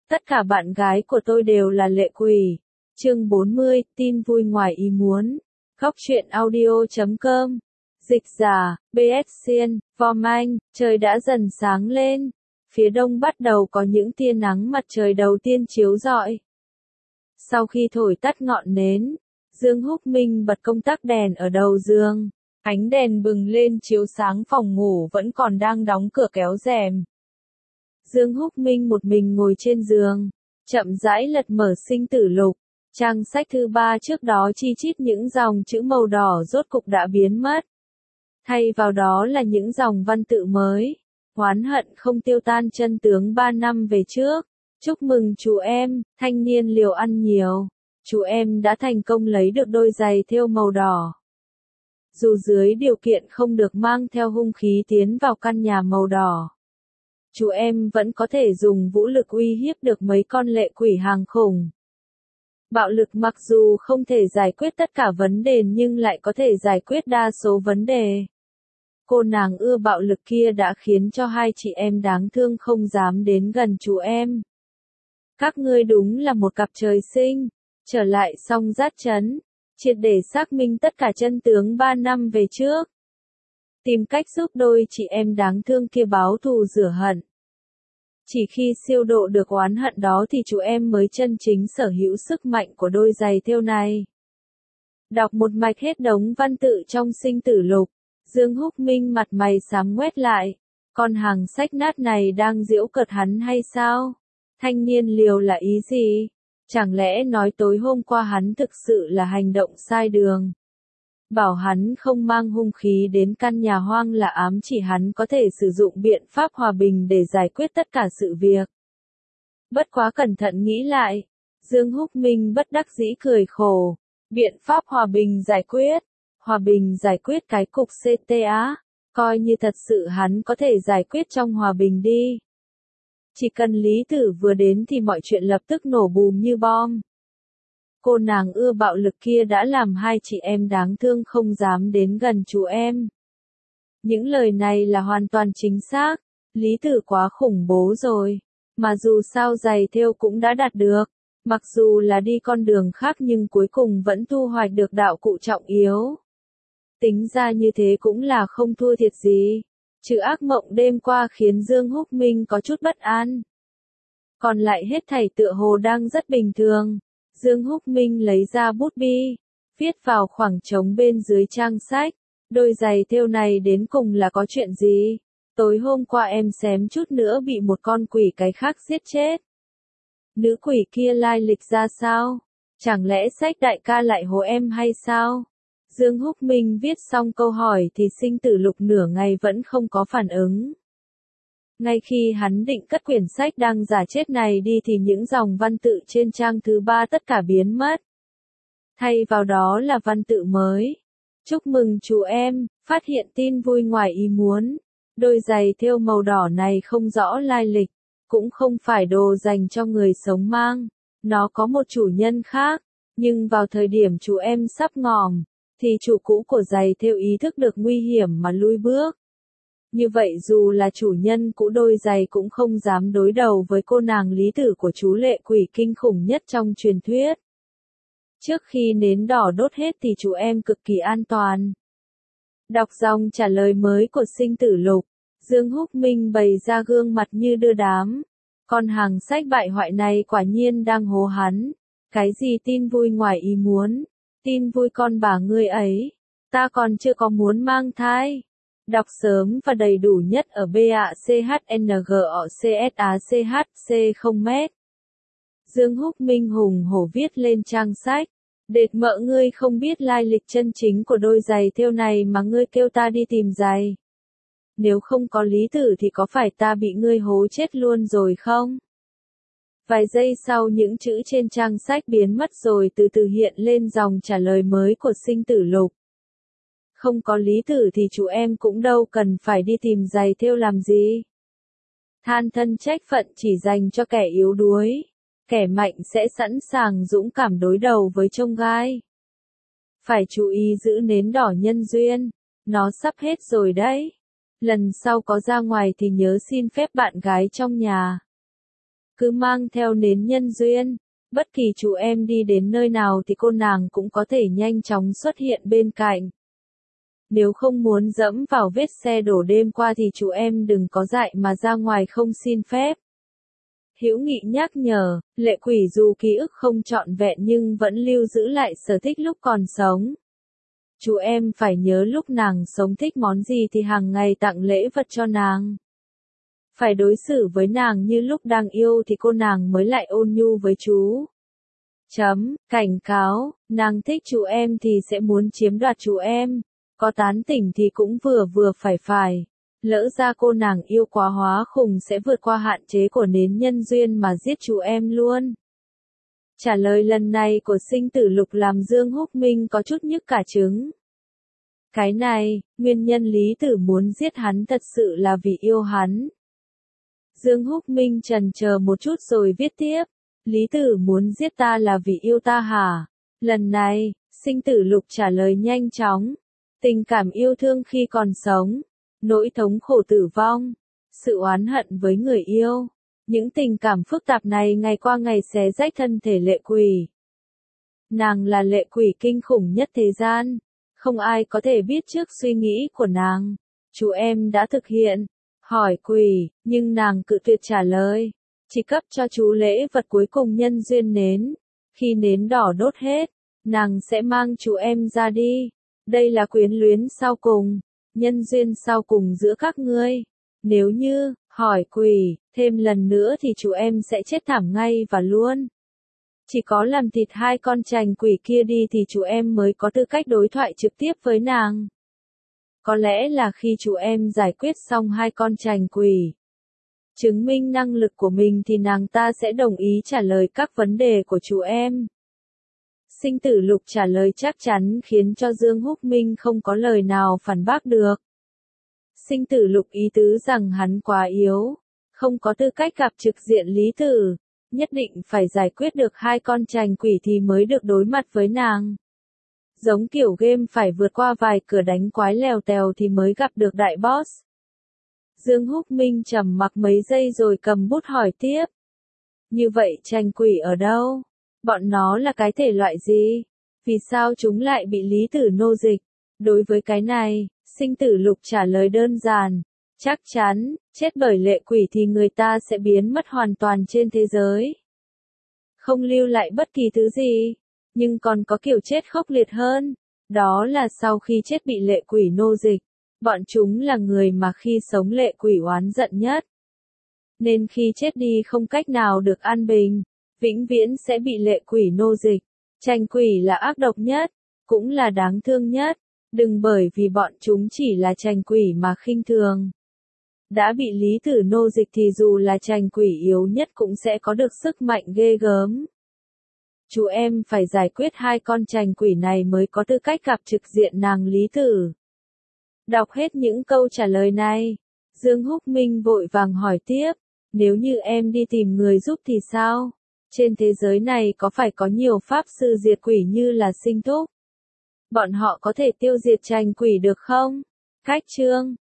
Tất cả bạn gái của tôi đều là lệ quỷ. Chương 40, tin vui ngoài ý muốn. Góc truyện audio.com. Dịch giả, BS Xiên, Vom Anh, trời đã dần sáng lên. Phía đông bắt đầu có những tia nắng mặt trời đầu tiên chiếu rọi. Sau khi thổi tắt ngọn nến, Dương Húc Minh bật công tắc đèn ở đầu giường. Ánh đèn bừng lên chiếu sáng phòng ngủ vẫn còn đang đóng cửa kéo rèm. Dương Húc Minh một mình ngồi trên giường, chậm rãi lật mở Sinh Tử Lục. Trang sách thứ 3 trước đó chi chít những dòng chữ màu đỏ rốt cục đã biến mất. Thay vào đó là những dòng văn tự mới. Oán hận không tiêu tan chân tướng 3 năm về trước. Chúc mừng chú em, thanh niên liều ăn nhiều. Chú em đã thành công lấy được đôi giày thêu màu đỏ. Dù dưới điều kiện không được mang theo hung khí tiến vào căn nhà màu đỏ, chú em vẫn có thể dùng vũ lực uy hiếp được mấy con lệ quỷ hàng khủng. Bạo lực mặc dù không thể giải quyết tất cả vấn đề nhưng lại có thể giải quyết đa số vấn đề. Cô nàng ưa bạo lực kia đã khiến cho hai chị em đáng thương không dám đến gần chú em. Các ngươi đúng là một cặp trời sinh. Trở lại Song Giát Trấn, triệt để xác minh tất cả chân tướng 3 năm về trước. Tìm cách giúp đôi chị em đáng thương kia báo thù rửa hận. Chỉ khi siêu độ được oán hận đó thì chú em mới chân chính sở hữu sức mạnh của đôi giày thêu này. Đọc một mạch hết đống văn tự trong Sinh Tử Lục, Dương Húc Minh mặt mày xám ngoét lại. Con hàng sách nát này đang giễu cợt hắn hay sao? Thanh niên liều là ý gì? Chẳng lẽ nói tối hôm qua hắn thực sự là hành động sai đường? Bảo hắn không mang hung khí đến căn nhà hoang là ám chỉ hắn có thể sử dụng biện pháp hòa bình để giải quyết tất cả sự việc. Bất quá cẩn thận nghĩ lại, Dương Húc Minh bất đắc dĩ cười khổ. Biện pháp hòa bình giải quyết cái cục CTA, coi như thật sự hắn có thể giải quyết trong hòa bình đi. Chỉ cần Lý Tử vừa đến thì mọi chuyện lập tức nổ bùm như bom. Cô nàng ưa bạo lực kia đã làm hai chị em đáng thương không dám đến gần chú em. Những lời này là hoàn toàn chính xác. Lý Tử quá khủng bố rồi. Mà dù sao giày thêu cũng đã đạt được. Mặc dù là đi con đường khác nhưng cuối cùng vẫn thu hoạch được đạo cụ trọng yếu. Tính ra như thế cũng là không thua thiệt gì. Trừ ác mộng đêm qua khiến Dương Húc Minh có chút bất an. Còn lại hết thảy tựa hồ đang rất bình thường. Dương Húc Minh lấy ra bút bi, viết vào khoảng trống bên dưới trang sách. Đôi giày thêu này đến cùng là có chuyện gì? Tối hôm qua em xém chút nữa bị một con quỷ cái khác giết chết. Nữ quỷ kia lai lịch ra sao? Chẳng lẽ sách đại ca lại hố em hay sao? Dương Húc Minh viết xong câu hỏi thì Sinh Tử Lục nửa ngày vẫn không có phản ứng. Ngay khi hắn định cất quyển sách đang giả chết này đi thì những dòng văn tự trên trang thứ 3 tất cả biến mất. Thay vào đó là văn tự mới. Chúc mừng chú em, phát hiện tin vui ngoài ý muốn. Đôi giày thêu màu đỏ này không rõ lai lịch, cũng không phải đồ dành cho người sống mang. Nó có một chủ nhân khác, nhưng vào thời điểm chú em sắp ngòm, thì chủ cũ của giày thêu ý thức được nguy hiểm mà lui bước. Như vậy dù là chủ nhân cũ đôi giày cũng không dám đối đầu với cô nàng Lý Tử của chú lệ quỷ kinh khủng nhất trong truyền thuyết. Trước khi nến đỏ đốt hết thì chú em cực kỳ an toàn. Đọc dòng trả lời mới của Sinh Tử Lục, Dương Húc Minh bày ra gương mặt như đưa đám. Con hàng sách bại hoại này quả nhiên đang hố hắn. Cái gì tin vui ngoài ý muốn? Tin vui con bà ngươi ấy. Ta còn chưa có muốn mang thai. Đọc sớm và đầy đủ nhất ở BACHNGOCSACHC0m. Dương Húc Minh hùng hổ viết lên trang sách. Đệt mợ ngươi không biết lai lịch chân chính của đôi giày thêu này mà ngươi kêu ta đi tìm giày. Nếu không có Lý Tử thì có phải ta bị ngươi hố chết luôn rồi không? Vài giây sau những chữ trên trang sách biến mất rồi từ từ hiện lên dòng trả lời mới của Sinh Tử Lục. Không có Lý Tử thì chú em cũng đâu cần phải đi tìm giày thêu làm gì. Than thân trách phận chỉ dành cho kẻ yếu đuối. Kẻ mạnh sẽ sẵn sàng dũng cảm đối đầu với chông gai. Phải chú ý giữ nến đỏ nhân duyên. Nó sắp hết rồi đấy. Lần sau có ra ngoài thì nhớ xin phép bạn gái trong nhà. cứ mang theo nến nhân duyên. Bất kỳ chú em đi đến nơi nào thì cô nàng cũng có thể nhanh chóng xuất hiện bên cạnh. Nếu không muốn dẫm vào vết xe đổ đêm qua thì chú em đừng có dại mà ra ngoài không xin phép. Hữu Nghị nhắc nhở, Lệ Quỷ dù ký ức không trọn vẹn nhưng vẫn lưu giữ lại sở thích lúc còn sống. Chú em phải nhớ lúc nàng sống thích món gì thì hàng ngày tặng lễ vật cho nàng. Phải đối xử với nàng như lúc đang yêu thì cô nàng mới lại ôn nhu với chú. Cảnh cáo, nàng thích chú em thì sẽ muốn chiếm đoạt chú em. Có tán tỉnh thì cũng vừa vừa phải. Lỡ ra cô nàng yêu quá hóa khùng sẽ vượt qua hạn chế của nến nhân duyên mà giết chú em luôn. Trả lời lần này của Sinh Tử Lục làm Dương Húc Minh có chút nhức cả trứng. Cái này, nguyên nhân Lý Tử muốn giết hắn thật sự là vì yêu hắn. Dương Húc Minh chần chờ một chút rồi viết tiếp. Lý Tử muốn giết ta là vì yêu ta hả? Lần này, Sinh Tử Lục trả lời nhanh chóng. Tình cảm yêu thương khi còn sống. Nỗi thống khổ tử vong. Sự oán hận với người yêu. Những tình cảm phức tạp này ngày qua ngày xé rách thân thể Lệ Quỷ. Nàng là lệ quỷ kinh khủng nhất thế gian. Không ai có thể biết trước suy nghĩ của nàng. Chú em đã thực hiện. Hỏi quỷ, nhưng nàng cự tuyệt trả lời. Chỉ cấp cho chú lễ vật cuối cùng nhân duyên nến. Khi nến đỏ đốt hết, nàng sẽ mang chú em ra đi. Đây là quyến luyến sau cùng. Nhân duyên sau cùng giữa các ngươi. Nếu như, hỏi quỷ, thêm lần nữa thì chú em sẽ chết thảm ngay và luôn. Chỉ có làm thịt hai con trành quỷ kia đi thì chú em mới có tư cách đối thoại trực tiếp với nàng. Có lẽ là khi chú em giải quyết xong hai con trành quỷ, chứng minh năng lực của mình thì nàng ta sẽ đồng ý trả lời các vấn đề của chú em. Sinh Tử Lục trả lời chắc chắn khiến cho Dương Húc Minh không có lời nào phản bác được. Sinh Tử Lục ý tứ rằng hắn quá yếu, không có tư cách gặp trực diện Lý Tử, nhất định phải giải quyết được hai con trành quỷ thì mới được đối mặt với nàng. Giống kiểu game phải vượt qua vài cửa đánh quái lèo tèo thì mới gặp được đại boss. Dương Húc Minh trầm mặc mấy giây rồi cầm bút hỏi tiếp. Như vậy trành quỷ ở đâu? Bọn nó là cái thể loại gì? Vì sao chúng lại bị Lý Tử nô dịch? Đối với cái này, Sinh Tử Lục trả lời đơn giản. Chắc chắn, chết bởi lệ quỷ thì người ta sẽ biến mất hoàn toàn trên thế giới. Không lưu lại bất kỳ thứ gì. Nhưng còn có kiểu chết khốc liệt hơn. Đó là sau khi chết bị lệ quỷ nô dịch. Bọn chúng là người mà khi sống lệ quỷ oán giận nhất. Nên khi chết đi không cách nào được an bình. Vĩnh viễn sẽ bị lệ quỷ nô dịch. Trành quỷ là ác độc nhất. Cũng là đáng thương nhất. Đừng bởi vì bọn chúng chỉ là trành quỷ mà khinh thường. Đã bị Lý Tử nô dịch thì dù là trành quỷ yếu nhất cũng sẽ có được sức mạnh ghê gớm. Chú em phải giải quyết hai con trành quỷ này mới có tư cách gặp trực diện nàng Lý Tử. Đọc hết những câu trả lời này, Dương Húc Minh vội vàng hỏi tiếp, nếu như em đi tìm người giúp thì sao? Trên thế giới này có phải có nhiều pháp sư diệt quỷ như là Sinh Thúc? Bọn họ có thể tiêu diệt trành quỷ được không? Cách chương